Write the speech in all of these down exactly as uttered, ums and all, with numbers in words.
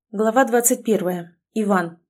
Глава двадцать первая. Иван.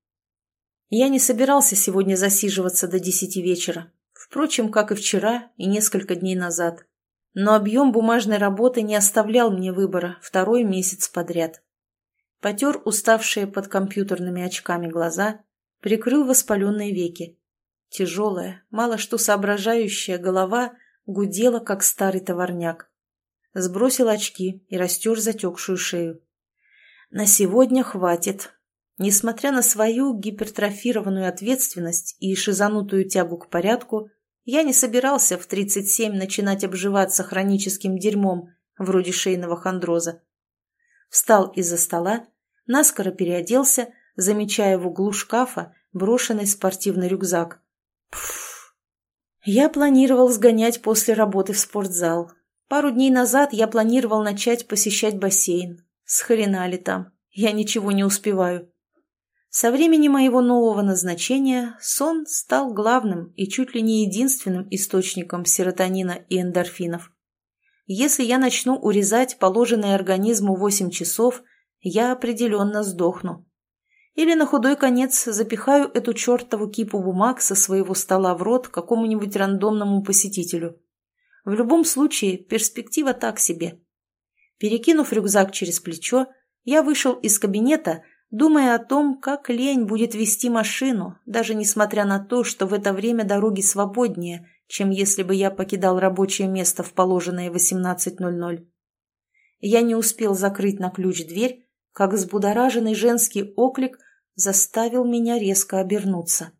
Я не собирался сегодня засиживаться до десяти вечера. Впрочем, как и вчера и несколько дней назад. Но объем бумажной работы не оставлял мне выбора второй месяц подряд. Потер уставшие под компьютерными очками глаза, прикрыл воспаленные веки. Тяжелая, мало что соображающая голова гудела, как старый товарняк. Сбросил очки и растер затекшую шею. На сегодня хватит. Несмотря на свою гипертрофированную ответственность и шизанутую тягу к порядку, я не собирался в тридцать семь начинать обживаться хроническим дерьмом, вроде шейного хондроза. Встал из-за стола, наскоро переоделся, замечая в углу шкафа брошенный спортивный рюкзак. Пфф. Я планировал сгонять после работы в спортзал. Пару дней назад я планировал начать посещать бассейн. Схрена ли там? Я ничего не успеваю. Со времени моего нового назначения сон стал главным и чуть ли не единственным источником серотонина и эндорфинов. Если я начну урезать положенные организму восемь часов, я определенно сдохну. Или на худой конец запихаю эту чертову кипу бумаг со своего стола в рот какому-нибудь рандомному посетителю. В любом случае, перспектива так себе. Перекинув рюкзак через плечо, я вышел из кабинета, думая о том, как лень будет вести машину, даже несмотря на то, что в это время дороги свободнее, чем если бы я покидал рабочее место в положенное восемнадцать ноль ноль. Я не успел закрыть на ключ дверь, как взбудораженный женский оклик заставил меня резко обернуться.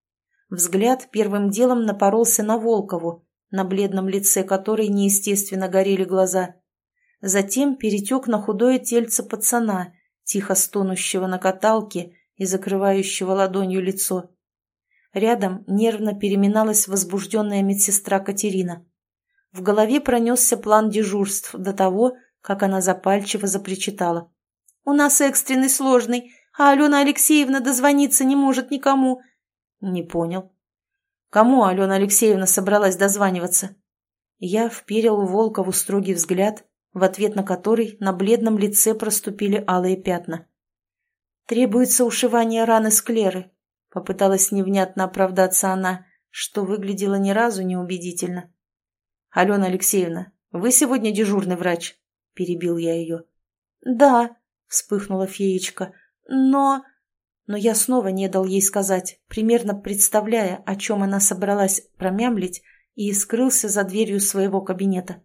Взгляд первым делом напоролся на Волкову, на бледном лице которой неестественно горели глаза. Затем перетек на худое тельце пацана, тихо стонущего на каталке и закрывающего ладонью лицо. Рядом нервно переминалась возбужденная медсестра Катерина. В голове пронесся план дежурств до того, как она запальчиво запричитала. «У нас экстренный сложный, а Алена Алексеевна дозвониться не может никому». «Не понял. Кому Алена Алексеевна собралась дозваниваться?» Я вперил в Волкову строгий взгляд, в ответ на который на бледном лице проступили алые пятна. «Требуется ушивание раны склеры», — попыталась невнятно оправдаться она, что выглядело ни разу неубедительно. «Алена Алексеевна, вы сегодня дежурный врач?» — перебил я ее. «Да», — вспыхнула феечка, — «но...» Но я снова не дал ей сказать, примерно представляя, о чем она собралась промямлить, и скрылся за дверью своего кабинета.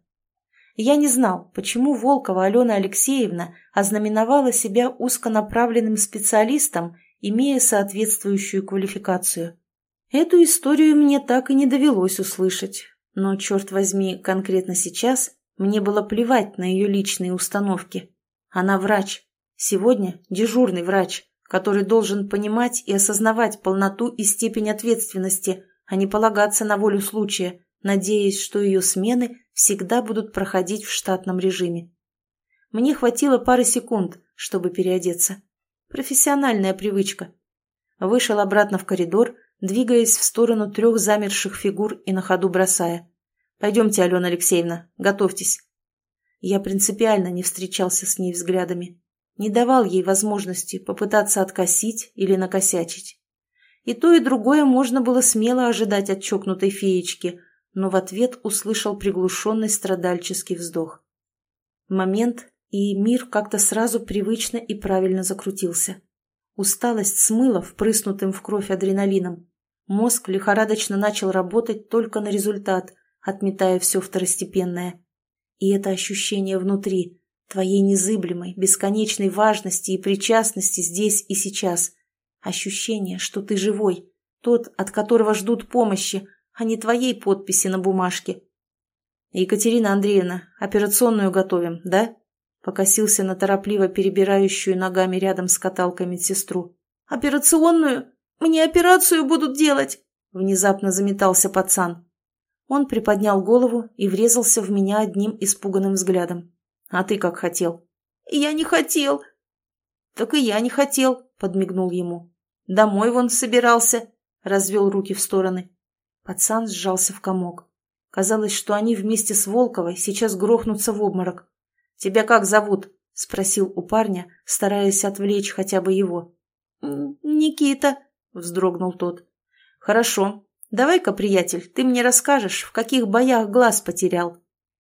Я не знал, почему Волкова Алена Алексеевна ознаменовала себя узконаправленным специалистом, имея соответствующую квалификацию. Эту историю мне так и не довелось услышать, но, черт возьми, конкретно сейчас мне было плевать на ее личные установки. Она врач, сегодня дежурный врач, который должен понимать и осознавать полноту и степень ответственности, а не полагаться на волю случая, надеясь, что ее смены всегда будут проходить в штатном режиме. Мне хватило пары секунд, чтобы переодеться. Профессиональная привычка. Вышел обратно в коридор, двигаясь в сторону трех замерших фигур и на ходу бросая. «Пойдемте, Алена Алексеевна, готовьтесь». Я принципиально не встречался с ней взглядами, не давал ей возможности попытаться откосить или накосячить. И то, и другое можно было смело ожидать от чокнутой феечки, но в ответ услышал приглушенный страдальческий вздох. Момент, и мир как-то сразу привычно и правильно закрутился. Усталость смыла впрыснутым в кровь адреналином. Мозг лихорадочно начал работать только на результат, отметая все второстепенное. И это ощущение внутри, твоей незыблемой, бесконечной важности и причастности здесь и сейчас. Ощущение, что ты живой, тот, от которого ждут помощи, а не твоей подписи на бумажке. «Екатерина Андреевна, операционную готовим, да?» Покосился на торопливо перебирающую ногами рядом с каталкой медсестру. «Операционную? Мне операцию будут делать!» Внезапно заметался пацан. Он приподнял голову и врезался в меня одним испуганным взглядом. «А ты как хотел?» «Я не хотел!» «Так и я не хотел!» — подмигнул ему. «Домой вон собирался!» — развел руки в стороны. Пацан сжался в комок. Казалось, что они вместе с Волковой сейчас грохнутся в обморок. «Тебя как зовут?» — спросил у парня, стараясь отвлечь хотя бы его. «Никита», — вздрогнул тот. «Хорошо. Давай-ка, приятель, ты мне расскажешь, в каких боях глаз потерял».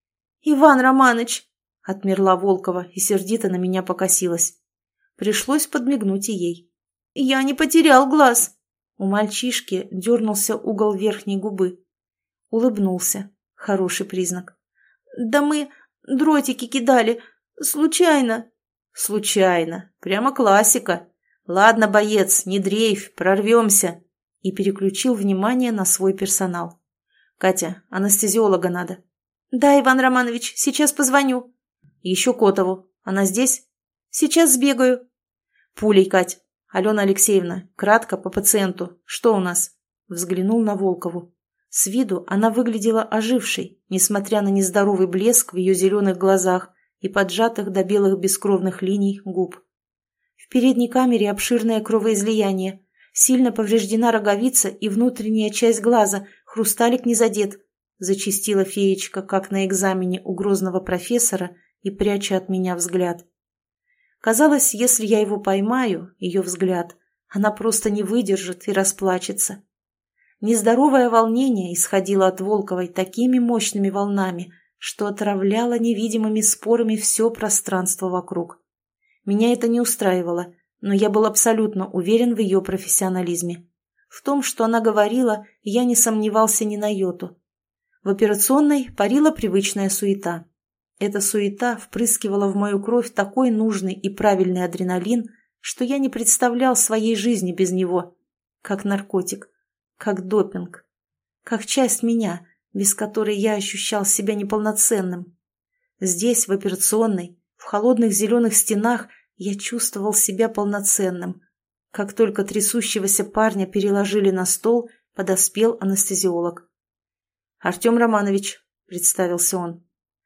«Иван Романыч!» — отмерла Волкова и сердито на меня покосилась. Пришлось подмигнуть и ей. «Я не потерял глаз!» У мальчишки дернулся угол верхней губы. Улыбнулся. Хороший признак. «Да мы дротики кидали. Случайно». «Случайно. Прямо классика. Ладно, боец, не дрейфь, прорвемся». И переключил внимание на свой персонал. «Катя, анестезиолога надо». «Да, Иван Романович, сейчас позвоню». «Еще Котову. Она здесь?» «Сейчас сбегаю». «Пулей, Кать. Алена Алексеевна, кратко по пациенту. Что у нас?» Взглянул на Волкову. С виду она выглядела ожившей, несмотря на нездоровый блеск в ее зеленых глазах и поджатых до белых бескровных линий губ. В передней камере обширное кровоизлияние. Сильно повреждена роговица и внутренняя часть глаза, хрусталик не задет, зачастила феечка, как на экзамене у грозного профессора, и пряча от меня взгляд. Казалось, если я его поймаю, ее взгляд, она просто не выдержит и расплачется. Нездоровое волнение исходило от Волковой такими мощными волнами, что отравляло невидимыми спорами все пространство вокруг. Меня это не устраивало, но я был абсолютно уверен в ее профессионализме. В том, что она говорила, я не сомневался ни на йоту. В операционной парила привычная суета. Эта суета впрыскивала в мою кровь такой нужный и правильный адреналин, что я не представлял своей жизни без него. Как наркотик, как допинг, как часть меня, без которой я ощущал себя неполноценным. Здесь, в операционной, в холодных зеленых стенах, я чувствовал себя полноценным. Как только трясущегося парня переложили на стол, подоспел анестезиолог. «Артем Романович», — представился он.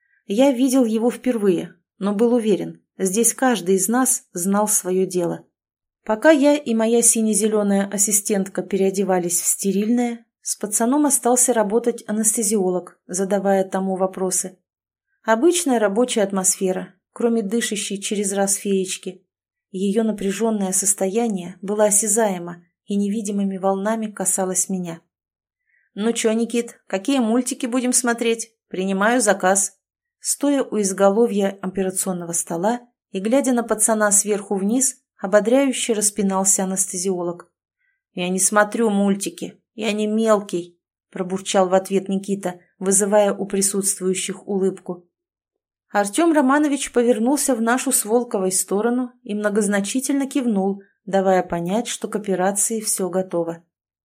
Я видел его впервые, но был уверен, здесь каждый из нас знал свое дело. Пока я и моя сине-зеленая ассистентка переодевались в стерильное, с пацаном остался работать анестезиолог, задавая тому вопросы. Обычная рабочая атмосфера, кроме дышащей через раз феечки. Ее напряженное состояние было осязаемо и невидимыми волнами касалось меня. «Ну чё, Никит, какие мультики будем смотреть? Принимаю заказ». Стоя у изголовья операционного стола и глядя на пацана сверху вниз, ободряюще распинался анестезиолог. «Я не смотрю мультики, я не мелкий», – пробурчал в ответ Никита, вызывая у присутствующих улыбку. Артем Романович повернулся в нашу с Волковой сторону и многозначительно кивнул, давая понять, что к операции все готово.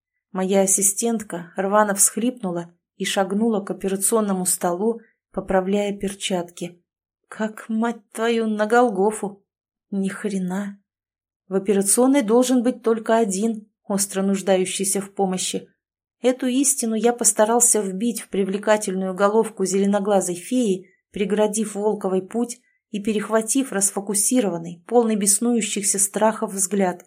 Моя ассистентка рвано всхлипнула и шагнула к операционному столу, поправляя перчатки. Как, мать твою, на Голгофу! Ни хрена! В операционной должен быть только один, остро нуждающийся в помощи. Эту истину я постарался вбить в привлекательную головку зеленоглазой феи, преградив Волковой путь и перехватив расфокусированный, полный беснующихся страхов взгляд.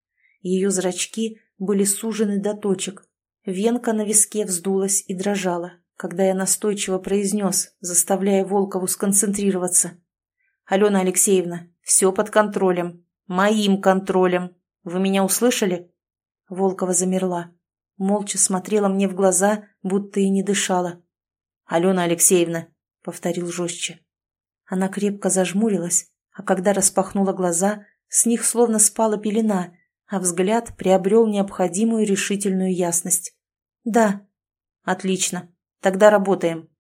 Ее зрачки были сужены до точек, венка на виске вздулась и дрожала, когда я настойчиво произнес, заставляя Волкову сконцентрироваться. «Алена Алексеевна, все под контролем. Моим контролем. Вы меня услышали?» Волкова замерла. Молча смотрела мне в глаза, будто и не дышала. «Алена Алексеевна», — повторил жестче. Она крепко зажмурилась, а когда распахнула глаза, с них словно спала пелена, а взгляд приобрел необходимую решительную ясность. «Да». «Отлично. Тогда работаем.